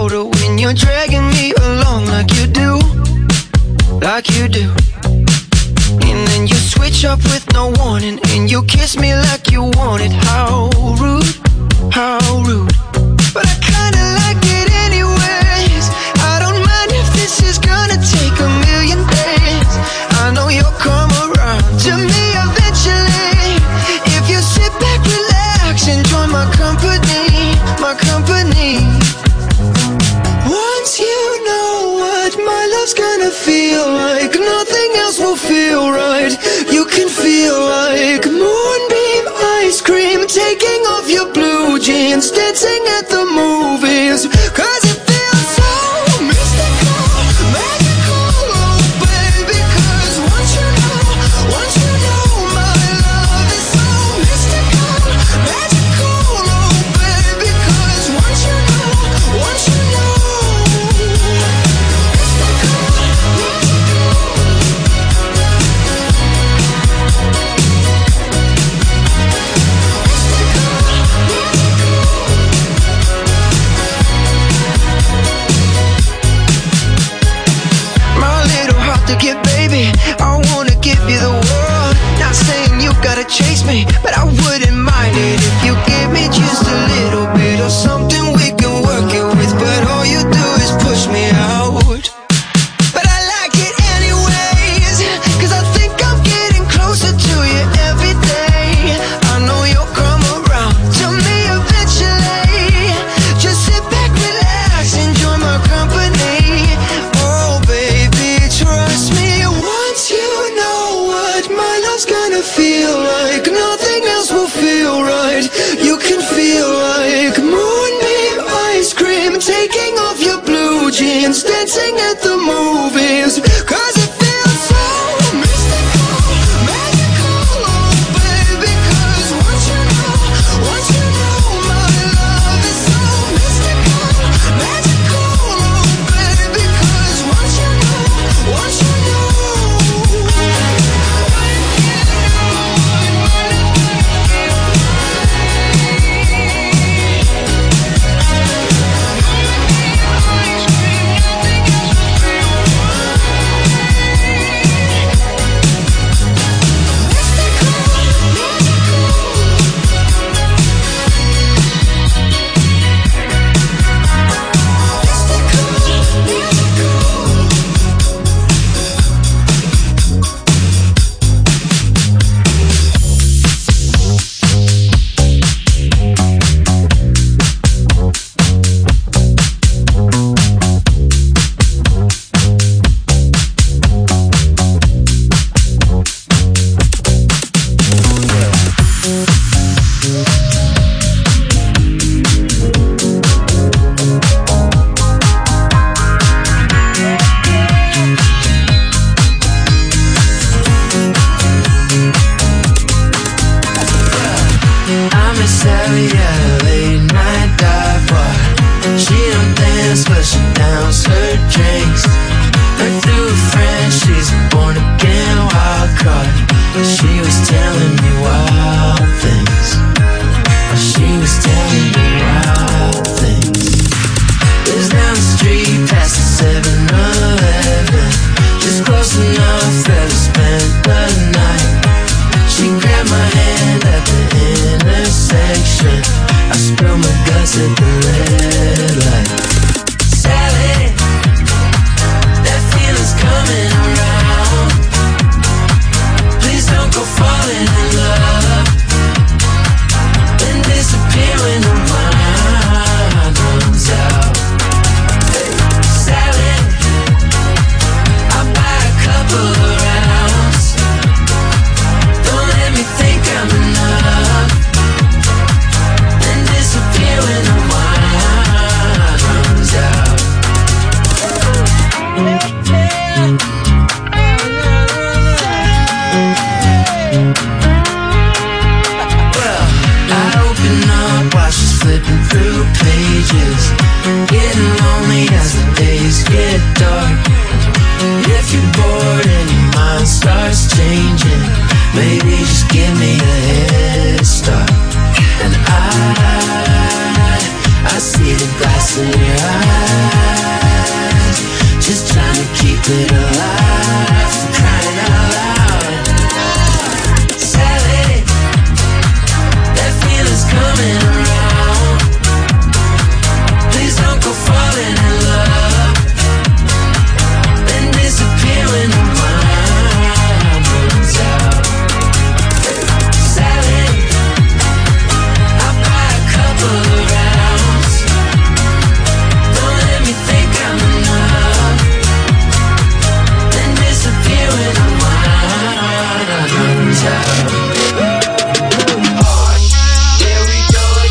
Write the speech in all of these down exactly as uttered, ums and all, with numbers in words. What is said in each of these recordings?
shoulder when you're dragging me along like you do, like you do. And then you switch up with no warning, and you kiss me like you want it. How rude, how rude. But I kinda like it anyways. I don't mind if this is gonna take a million days. I know you'll come around to me eventually. If you sit back, relax, enjoy my company, my company. Once you know what my love's gonna feel like, nothing else will feel right. You can feel like moonbeam ice cream, taking off your blue jeans, dancing at the movies. Cause it feels so mystical, magical, oh baby. Cause once you know, once you know my love is so mystical, magical, oh baby. Cause once you know, once you know, mystical, to get, baby, I wanna give you the world. Not saying you gotta chase me, but I wouldn't mind it if you give me just a little bit of something we can work it with. But all you do is push me out. But I like it anyways, cause I think I'm getting closer to you every day. I know you'll come around to me eventually. Just sit back, relax, enjoy my company. Oh baby, trust me. Once you know what my love's gonna feel like, nothing else will feel right. You can feel like moonbeam ice cream, taking off your blue jeans, dancing at the movies. Cause it feels so mystical, magical, oh baby. Cause once you know, once you know my love is so mystical, magical, oh baby. Cause once you know, once you know. Go coming around. Please don't go falling in love, then disappear when the wine runs out. Salad, I'll buy a couple of rounds. Don't let me think I'm enough, then disappear when the wine runs out. Oh, here we go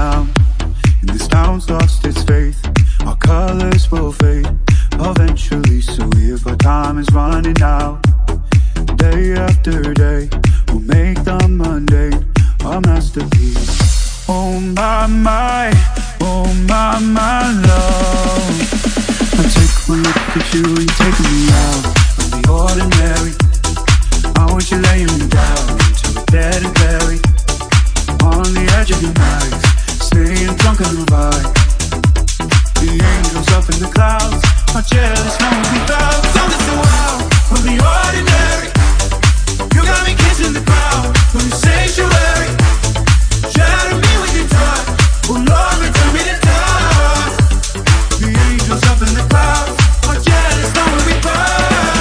down, and this town's lost its faith. Our colors will fade eventually, so if our time is running out, day after day, we'll make the mundane our masterpiece. Oh my, my, oh my, my love. I take one look at you and you're taking me out of the ordinary. I want you laying me down till we're dead and buried on the edge of your knife, staying drunk on the vibe. The angels up in the clouds are jealous, knowing we fell. Something so wild from the ordinary. You got me kissing the ground from the sanctuary. Shatter me with your touch, oh Lord, return me to dust. The angels up in the clouds are jealous, knowing we fell.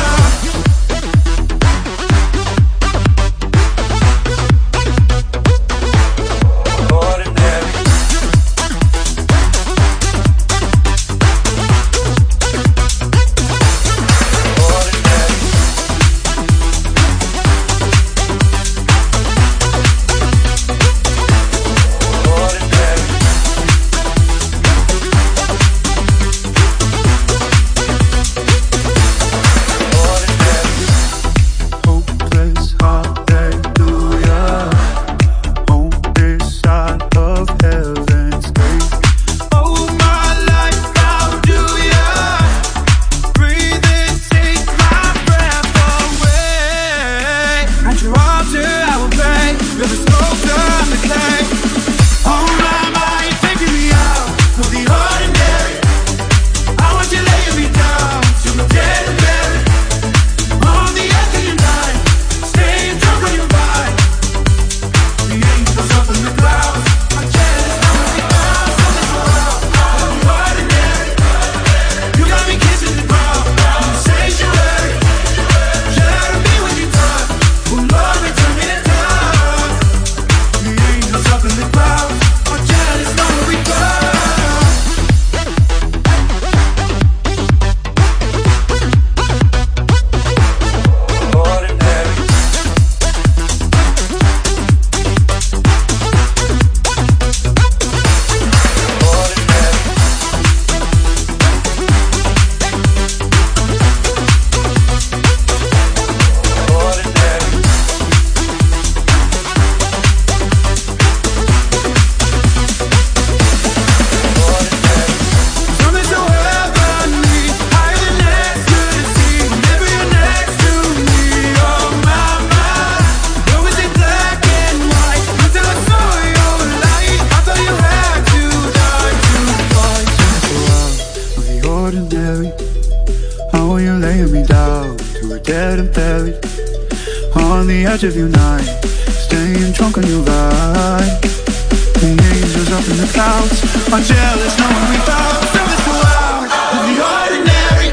Of your night, staying drunk on your vibe. The angels up in the clouds are jealous, knowing we found something so wild of the ordinary.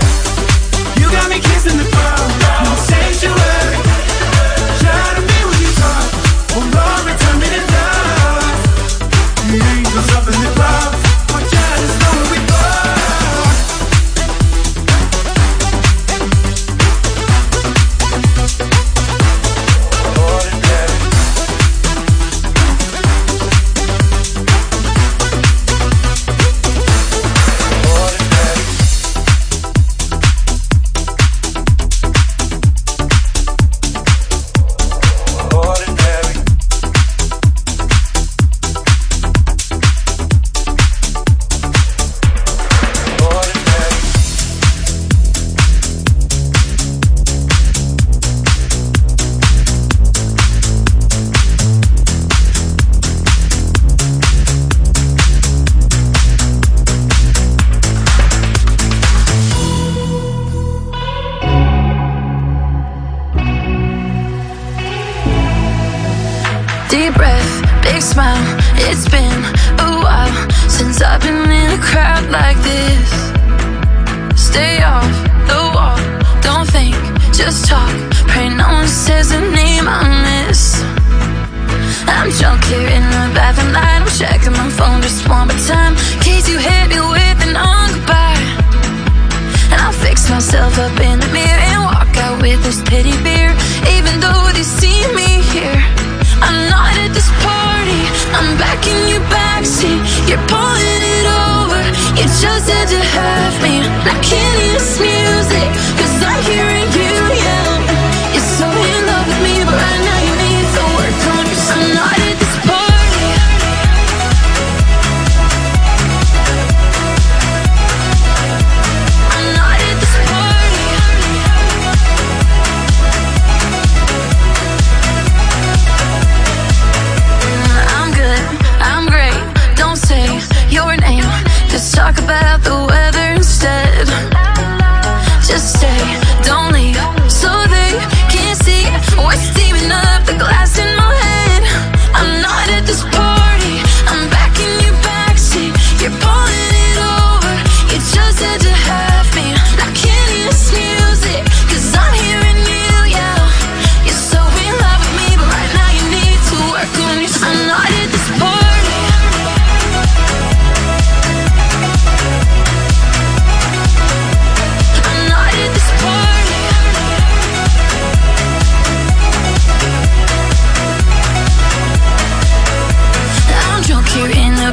You got me kissing the ground, no sanctuary. Shatter me with your touch, oh Lord, return me to dust. The angels up in the clouds are jealous, knowing we deep breath, big smile. It's been a while since I've been in a crowd like this. Stay off the wall, don't think, just talk. Pray no one says the name I miss. I'm drunk here in the bathroom light. I'm checking my phone just one more time, in case you hit me with an on goodbye. And I'll fix myself up in the mirror and walk out with this pity beer. Even though they see me here, I'm not at this party, I'm back in your backseat.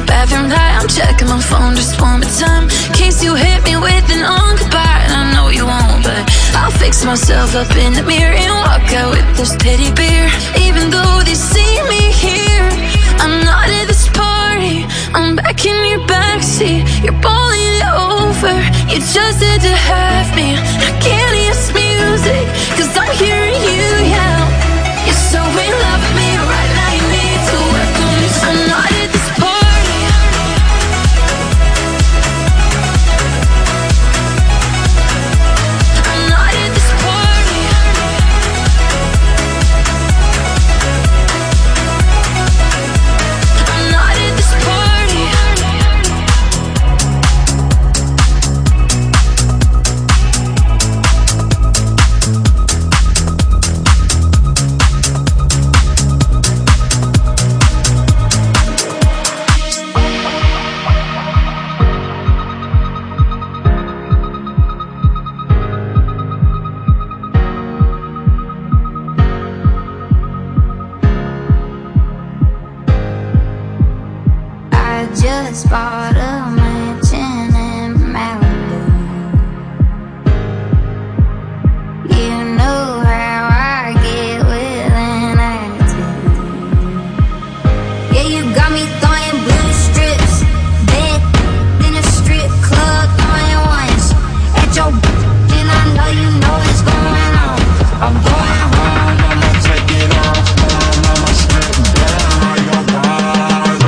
my bathroom light. I'm checking my phone just one more time, in case you hit me with an on goodbye. And I know you won't, but I'll fix myself up in the mirror and walk out with this teddy bear. Even though they see me here, I'm not at this party. I'm back in your backseat. You're balling it over. You just had to have me. I can't hear this music, cause I'm hearing you yell. You're so in love with me right now, you need to work on this. I'm not at this party. I'm not at this party. I'm not at this party. I just bought a mansion in Malibu. You know how I get with an attitude. Yeah, you got me throwing blue strips, bed in a strip club, throwing ones at your and I know you know what's going on. I'm going home, I'ma take it off, I'ma strip down your body.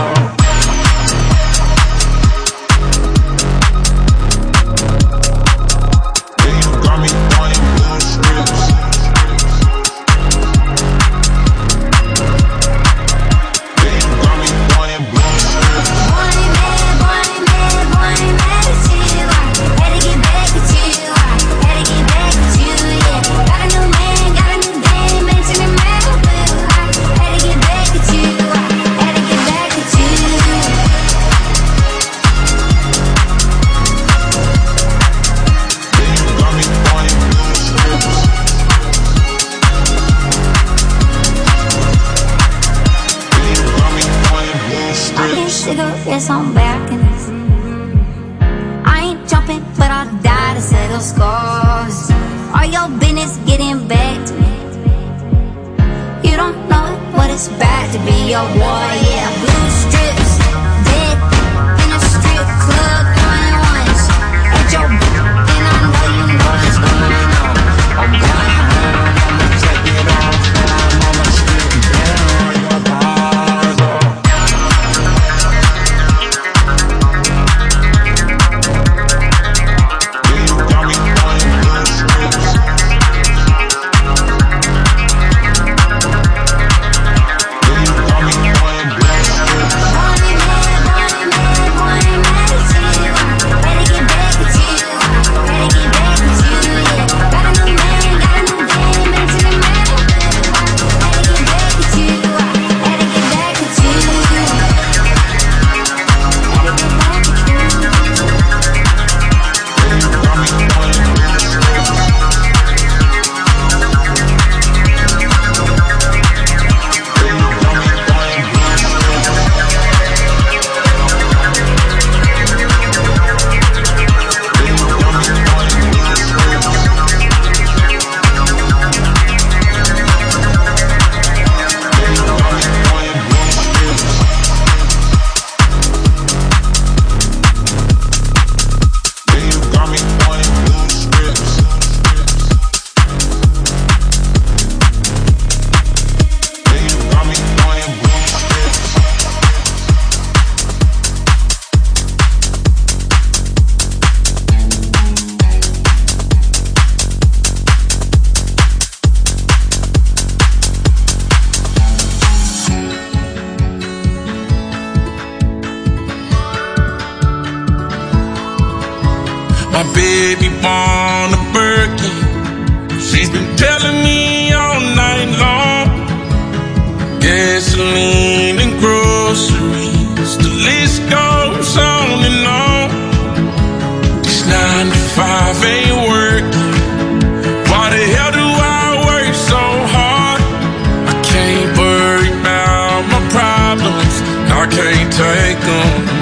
Cigarettes on balconies. I ain't jumping, but I'll die to settle scores. Are your business getting back to me? You don't know what it's bad to be your boy, yeah. Blue strips, dead in a strip club, throwing ones at your and I know you know what's going on. I'm going home, I'ma take it off, I'ma strip down your body. My baby born a Birkin. She's been telling me all night long. Gasoline and groceries, the list goes on and on. This nine to five ain't working. Why the hell do I work so hard? I can't worry about my problems, I can't take them.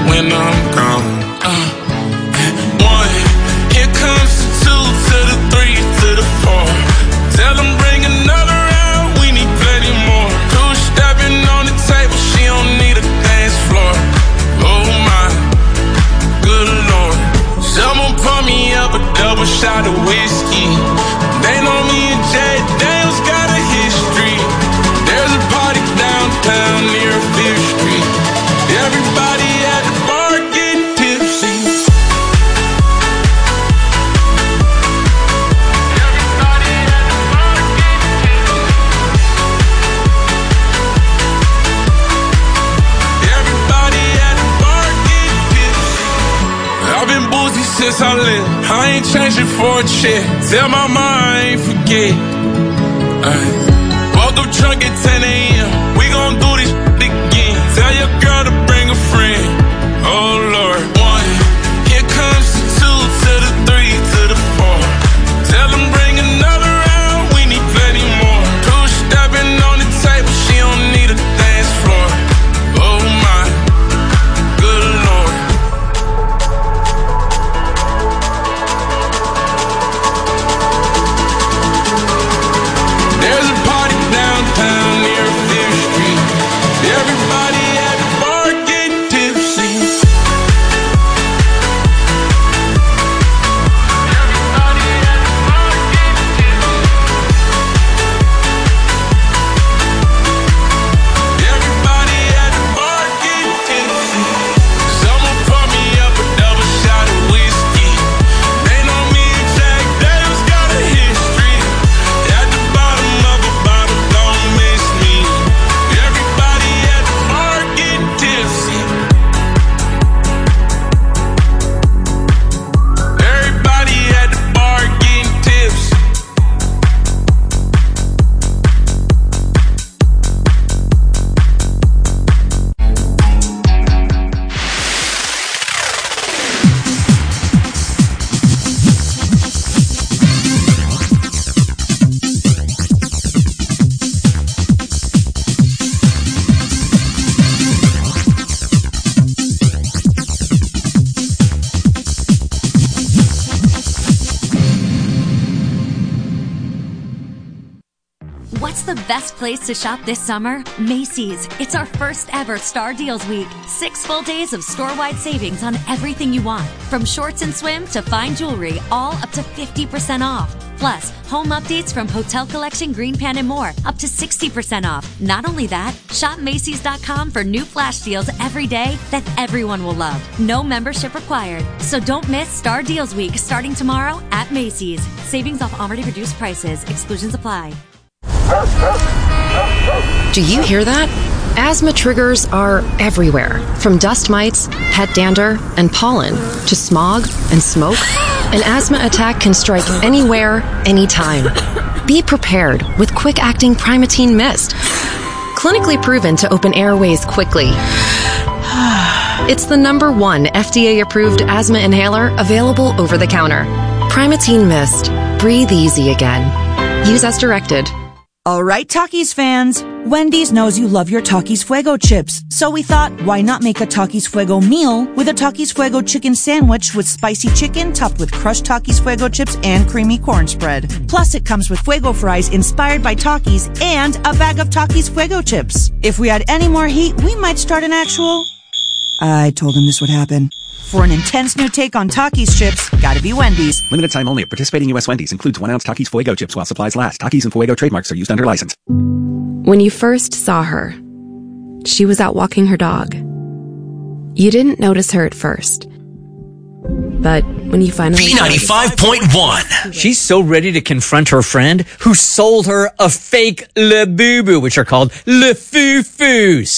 since I left. I ain't changing for a check. Tell my mom I ain't forget. Ay. Woke up drunk at ten a.m. We gon' do this again. Tell your girl to bring a friend. Oh Lord. One. Here comes the two to the three to the four. Tell them bring another round. We need plenty more. Two stepping on the table. She don't need a dance floor. Oh my. Good Lord. There's a party downtown near Fifth Street. Everybody at the bar getting tipsy. Everybody at the bar getting tipsy. Everybody at the bar getting tipsy. Someone pour me up a double shot of whiskey. They know me and Jack Daniels got a history. At the bottom of a bottle, don't miss me. Everybody at the bar getting tipsy. Everybody at the bar getting tipsy. What's the best place to shop this summer? Macy's. It's our first ever Star Deals Week. Six full days of store-wide savings on everything you want. From shorts and swim to fine jewelry, all up to fifty percent off. Plus, home updates from Hotel Collection, Green Pan, and more, up to sixty percent off. Not only that, shop Macy's dot com for new flash deals every day that everyone will love. No membership required. So don't miss Star Deals Week starting tomorrow at Macy's. Savings off already reduced prices. Exclusions apply. Do you hear that? Asthma triggers are everywhere, from dust mites, pet dander, and pollen, to smog and smoke. An asthma attack can strike anywhere, anytime. Be prepared with quick-acting Primatene Mist. Clinically proven to open airways quickly. It's the number one F D A-approved asthma inhaler available over the counter. Primatene Mist. Breathe easy again. Use as directed. All right, Takis fans. Wendy's knows you love your Takis Fuego chips. So we thought, why not make a Takis Fuego meal with a Takis Fuego chicken sandwich with spicy chicken topped with crushed Takis Fuego chips and creamy corn spread. Plus, it comes with Fuego fries inspired by Takis and a bag of Takis Fuego chips. If we had any more heat, we might start an actual... I told him this would happen. For an intense new take on Takis chips, gotta be Wendy's. Limited time only at participating U S Wendy's. Includes one ounce Takis Fuego chips while supplies last. Takis and Fuego trademarks are used under license. When you first saw her, she was out walking her dog. You didn't notice her at first. But when you finally... B ninety-five point one. She's so ready to confront her friend who sold her a fake Le Boo Boo, which are called Le Foo Foos.